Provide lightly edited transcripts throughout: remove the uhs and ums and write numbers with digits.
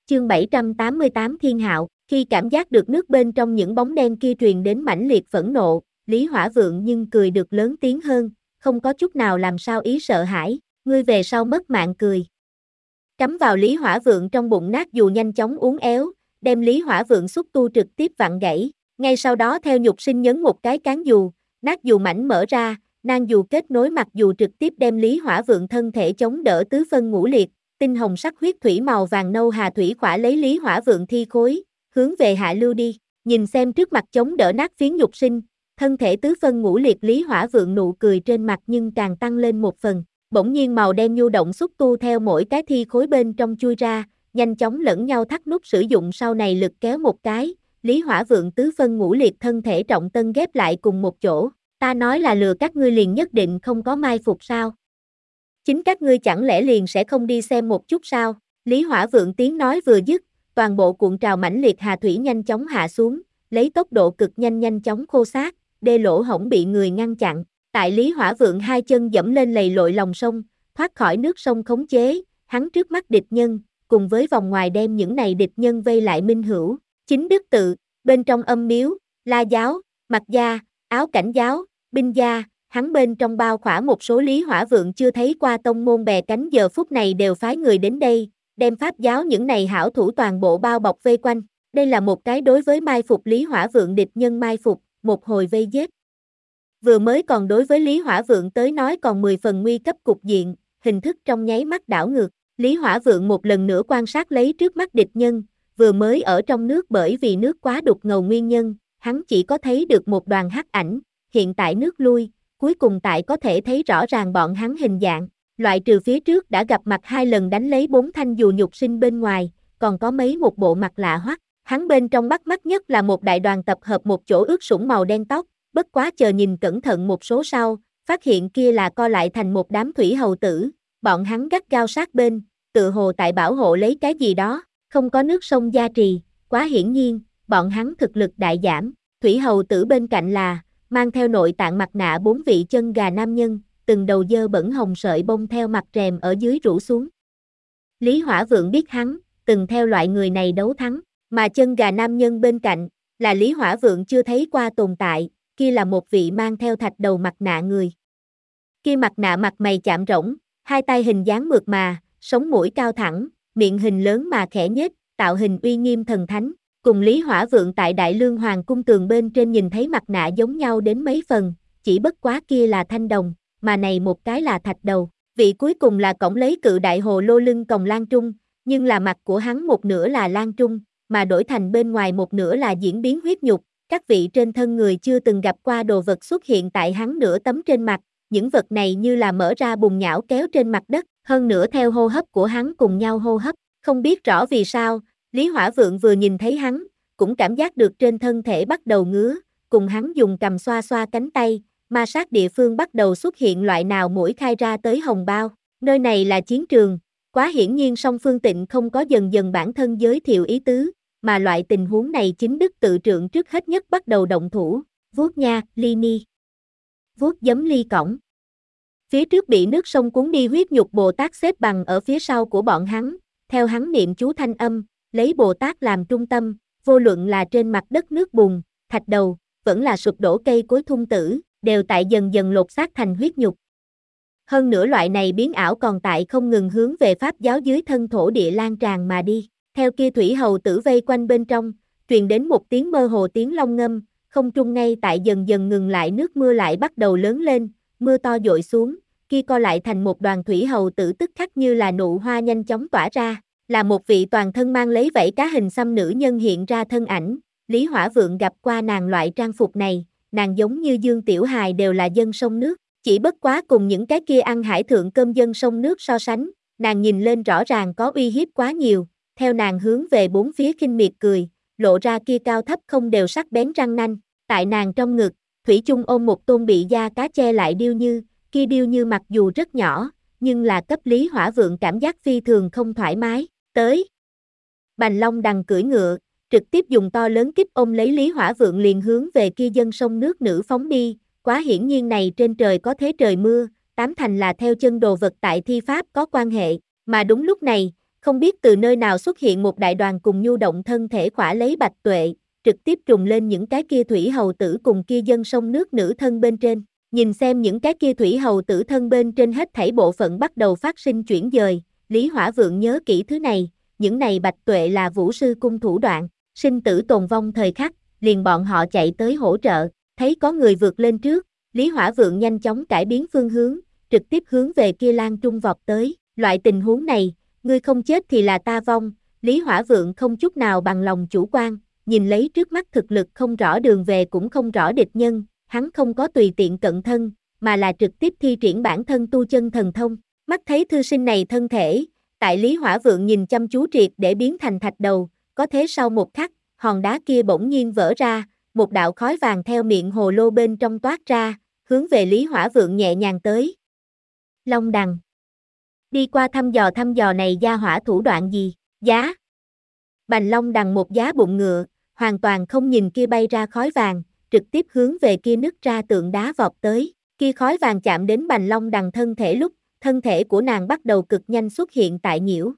Chương 788 Thiên Hạo, khi cảm giác được nước bên trong những bóng đen kia truyền đến mãnh liệt phẫn nộ, Lý Hỏa Vượng nhưng cười được lớn tiếng hơn, không có chút nào làm sao ý sợ hãi, ngươi về sau mất mạng cười. Cắm vào Lý Hỏa Vượng trong bụng nát dù nhanh chóng uốn éo, đem Lý Hỏa Vượng xúc tu trực tiếp vặn gãy, ngay sau đó theo Nhục Sinh nhấn một cái cán dù, nát dù mảnh mở ra, nang dù kết nối mặt dù trực tiếp đem Lý Hỏa Vượng thân thể chống đỡ tứ phân ngũ liệt. Tinh hồng sắc huyết thủy màu vàng nâu hà thủy khỏa lấy Lý Hỏa Vượng thi khối, hướng về hạ lưu đi, nhìn xem trước mặt chống đỡ nát phiến Nhục Sinh, thân thể tứ phân ngũ liệt Lý Hỏa Vượng nụ cười trên mặt nhưng càng tăng lên một phần, bỗng nhiên màu đen nhu động xúc tu theo mỗi cái thi khối bên trong chui ra, nhanh chóng lẫn nhau thắt nút sử dụng sau này lực kéo một cái, Lý Hỏa Vượng tứ phân ngũ liệt thân thể trọng tân ghép lại cùng một chỗ, ta nói là lừa các ngươi liền nhất định không có mai phục sao? Chính các ngươi chẳng lẽ liền sẽ không đi xem một chút sao? Lý Hỏa Vượng tiếng nói vừa dứt, toàn bộ cuộn trào mãnh liệt hà thủy nhanh chóng hạ xuống, lấy tốc độ cực nhanh chóng khô xác, đê lỗ hổng bị người ngăn chặn. Tại Lý Hỏa Vượng hai chân dẫm lên lầy lội lòng sông, thoát khỏi nước sông khống chế, hắn trước mắt địch nhân, cùng với vòng ngoài đem những này địch nhân vây lại minh hữu. Chính đức tự, bên trong âm miếu, La giáo, Mặc gia, Áo cảnh giáo, Binh gia. Hắn bên trong bao khỏa một số Lý Hỏa Vượng chưa thấy qua tông môn bè cánh giờ phút này đều phái người đến đây, đem pháp giáo những này hảo thủ toàn bộ bao bọc vây quanh. Đây là một cái đối với mai phục Lý Hỏa Vượng địch nhân mai phục, một hồi vây giết. Vừa mới còn đối với Lý Hỏa Vượng tới nói còn 10 phần nguy cấp cục diện, hình thức trong nháy mắt đảo ngược. Lý Hỏa Vượng một lần nữa quan sát lấy trước mắt địch nhân, vừa mới ở trong nước bởi vì nước quá đục ngầu nguyên nhân, hắn chỉ có thấy được một đoàn hắc ảnh, hiện tại nước lui. Cuối cùng tại có thể thấy rõ ràng bọn hắn hình dạng, loại trừ phía trước đã gặp mặt 2 lần đánh lấy 4 thanh dù Nhục Sinh bên ngoài, còn có mấy một bộ mặt lạ hoắc. Hắn bên trong bắt mắt nhất là một đại đoàn tập hợp một chỗ ướt sũng màu đen tóc, bất quá chờ nhìn cẩn thận một số sau, phát hiện kia là co lại thành một đám thủy hầu tử, bọn hắn gắt gao sát bên, tự hồ tại bảo hộ lấy cái gì đó, không có nước sông gia trì, quá hiển nhiên, bọn hắn thực lực đại giảm, thủy hầu tử bên cạnh là mang theo nội tạng mặt nạ 4 vị chân gà nam nhân, từng đầu dơ bẩn hồng sợi bông theo mặt rèm ở dưới rủ xuống. Lý Hỏa Vượng biết hắn, từng theo loại người này đấu thắng, mà chân gà nam nhân bên cạnh, là Lý Hỏa Vượng chưa thấy qua tồn tại, kia là một vị mang theo thạch đầu mặt nạ người. Kia mặt nạ mặt mày chạm rỗng, hai tay hình dáng mượt mà, sống mũi cao thẳng, miệng hình lớn mà khẽ nhếch, tạo hình uy nghiêm thần thánh. Cùng Lý Hỏa Vượng tại Đại Lương Hoàng cung tường bên trên nhìn thấy mặt nạ giống nhau đến mấy phần, chỉ bất quá kia là thanh đồng, mà này một cái là thạch đầu. Vị cuối cùng là cổng lấy cự đại hồ lô lưng còng Lan Trung, nhưng là mặt của hắn một nửa là Lan Trung, mà đổi thành bên ngoài một nửa là diễn biến huyết nhục. Các vị trên thân người chưa từng gặp qua đồ vật xuất hiện tại hắn nửa tấm trên mặt, những vật này như là mở ra bùn nhão kéo trên mặt đất, hơn nữa theo hô hấp của hắn cùng nhau hô hấp, không biết rõ vì sao. Lý Hỏa Vượng vừa nhìn thấy hắn, cũng cảm giác được trên thân thể bắt đầu ngứa, cùng hắn dùng cầm xoa xoa cánh tay, ma sát địa phương bắt đầu xuất hiện loại nào mũi khai ra tới hồng bao. Nơi này là chiến trường, quá hiển nhiên song phương Tịnh không có dần dần bản thân giới thiệu ý tứ, mà loại tình huống này chính Đức tự trượng trước hết nhất bắt đầu động thủ, vuốt nha, ly ni, vuốt giấm ly cổng. Phía trước bị nước sông cuốn đi huyết nhục Bồ Tát xếp bằng ở phía sau của bọn hắn, theo hắn niệm chú thanh âm, lấy Bồ Tát làm trung tâm, vô luận là trên mặt đất nước bùn, thạch đầu, vẫn là sụp đổ cây cối thung tử, đều tại dần dần lột xác thành huyết nhục. Hơn nữa loại này biến ảo còn tại không ngừng hướng về pháp giáo dưới thân thổ địa lan tràn mà đi. Theo kia thủy hầu tử vây quanh bên trong, truyền đến một tiếng mơ hồ tiếng long ngâm, không trung ngay tại dần dần ngừng lại nước mưa lại bắt đầu lớn lên, mưa to dội xuống, kia co lại thành một đoàn thủy hầu tử tức khắc như là nụ hoa nhanh chóng tỏa ra. Là một vị toàn thân mang lấy vảy cá hình xăm nữ nhân hiện ra thân ảnh, Lý Hỏa Vượng gặp qua nàng loại trang phục này, nàng giống như Dương Tiểu Hài đều là dân sông nước, chỉ bất quá cùng những cái kia ăn hải thượng cơm dân sông nước so sánh, nàng nhìn lên rõ ràng có uy hiếp quá nhiều, theo nàng hướng về bốn phía khinh miệt cười, lộ ra kia cao thấp không đều sắc bén răng nanh, tại nàng trong ngực, thủy chung ôm một tôn bị da cá che lại điêu như, kia điêu như mặc dù rất nhỏ, nhưng là cấp Lý Hỏa Vượng cảm giác phi thường không thoải mái. Tới. Bành Long Đằng cưỡi ngựa, trực tiếp dùng to lớn kíp ôm lấy Lý Hỏa Vượng liền hướng về kia dân sông nước nữ phóng đi, quá hiển nhiên này trên trời có thế trời mưa, tám thành là theo chân đồ vật tại thi pháp có quan hệ, mà đúng lúc này, Không biết từ nơi nào xuất hiện một đại đoàn cùng nhu động thân thể khỏa lấy Bạch Tuệ, trực tiếp trùng lên những cái kia thủy hầu tử cùng kia dân sông nước nữ thân bên trên. Nhìn xem những cái kia thủy hầu tử thân bên trên hết thảy bộ phận bắt đầu phát sinh chuyển dời, Lý Hỏa Vượng nhớ kỹ thứ này, những này Bạch Tuệ là Vũ sư cung thủ đoạn, sinh tử tồn vong thời khắc, liền bọn họ chạy tới hỗ trợ, thấy có người vượt lên trước, Lý Hỏa Vượng nhanh chóng cải biến phương hướng, trực tiếp hướng về kia Lan Trung vọt tới, loại tình huống này, ngươi không chết thì là ta vong, Lý Hỏa Vượng không chút nào bằng lòng chủ quan, nhìn lấy trước mắt thực lực không rõ đường về cũng không rõ địch nhân, hắn không có tùy tiện cận thân, mà là trực tiếp thi triển bản thân tu chân thần thông, mắt thấy thư sinh này thân thể, tại Lý Hỏa Vượng nhìn chăm chú triệt để biến thành thạch đầu, có thế sau một khắc, hòn đá kia bỗng nhiên vỡ ra, một đạo khói vàng theo miệng hồ lô bên trong toát ra, hướng về Lý Hỏa Vượng nhẹ nhàng tới. Long đằng. Đi qua thăm dò này gia hỏa thủ đoạn gì, giá. Bành Long đằng một giá bụng ngựa, hoàn toàn không nhìn kia bay ra khói vàng, trực tiếp hướng về kia nứt ra tượng đá vọt tới, kia khói vàng chạm đến Bành Long đằng thân thể lúc, thân thể của nàng bắt đầu cực nhanh xuất hiện tại nhiễu.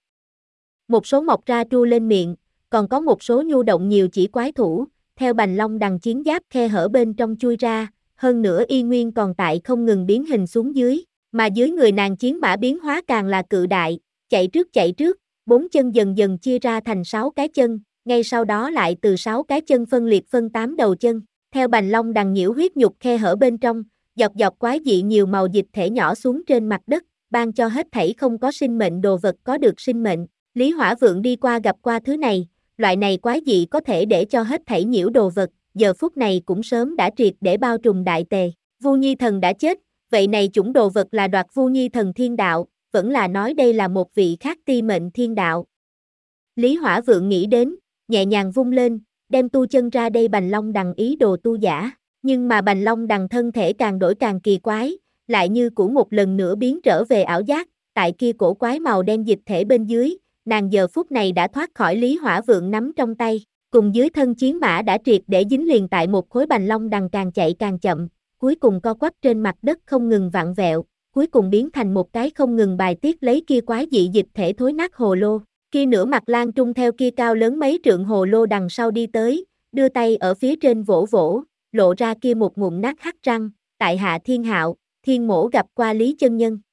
Một số mọc ra tru lên miệng, còn có một số nhu động nhiều chỉ quái thủ, theo Bành Long đằng chiến giáp khe hở bên trong chui ra, hơn nữa y nguyên còn tại không ngừng biến hình xuống dưới, mà dưới người nàng chiến mã biến hóa càng là cự đại, chạy trước, 4 chân dần dần chia ra thành 6 cái chân, ngay sau đó lại từ 6 cái chân phân liệt phân 8 đầu chân, theo Bành Long đằng nhiễu huyết nhục khe hở bên trong, dọc quái dị nhiều màu dịch thể nhỏ xuống trên mặt đất, ban cho hết thảy không có sinh mệnh đồ vật có được sinh mệnh. Lý Hỏa Vượng đi qua gặp qua thứ này, loại này quái dị có thể để cho hết thảy nhiễu đồ vật, giờ phút này cũng sớm đã triệt để bao trùm đại tề. Vu Nhi Thần đã chết, vậy này chủng đồ vật là đoạt Vu Nhi Thần thiên đạo, vẫn là nói đây là một vị khác ti mệnh thiên đạo. Lý Hỏa Vượng nghĩ đến, nhẹ nhàng vung lên, đem tu chân ra đây Bành Long đằng ý đồ tu giả, nhưng mà Bành Long đằng thân thể càng đổi càng kỳ quái, lại như cũ một lần nữa biến trở về ảo giác, tại kia cổ quái màu đen dịch thể bên dưới, nàng giờ phút này đã thoát khỏi Lý Hỏa Vượng nắm trong tay, cùng dưới thân chiến mã đã triệt để dính liền tại một khối Bành Long đằng càng chạy càng chậm, cuối cùng co quắp trên mặt đất không ngừng vặn vẹo, cuối cùng biến thành một cái không ngừng bài tiết lấy kia quái dị dịch thể thối nát hồ lô. Kia nửa mặt Lan Trung theo kia cao lớn mấy trượng hồ lô đằng sau đi tới, đưa tay ở phía trên vỗ vỗ, lộ ra kia một ngụm nát hắc răng, tại hạ Thiên Hạo, Thiên Mỗ gặp qua Lý chân nhân.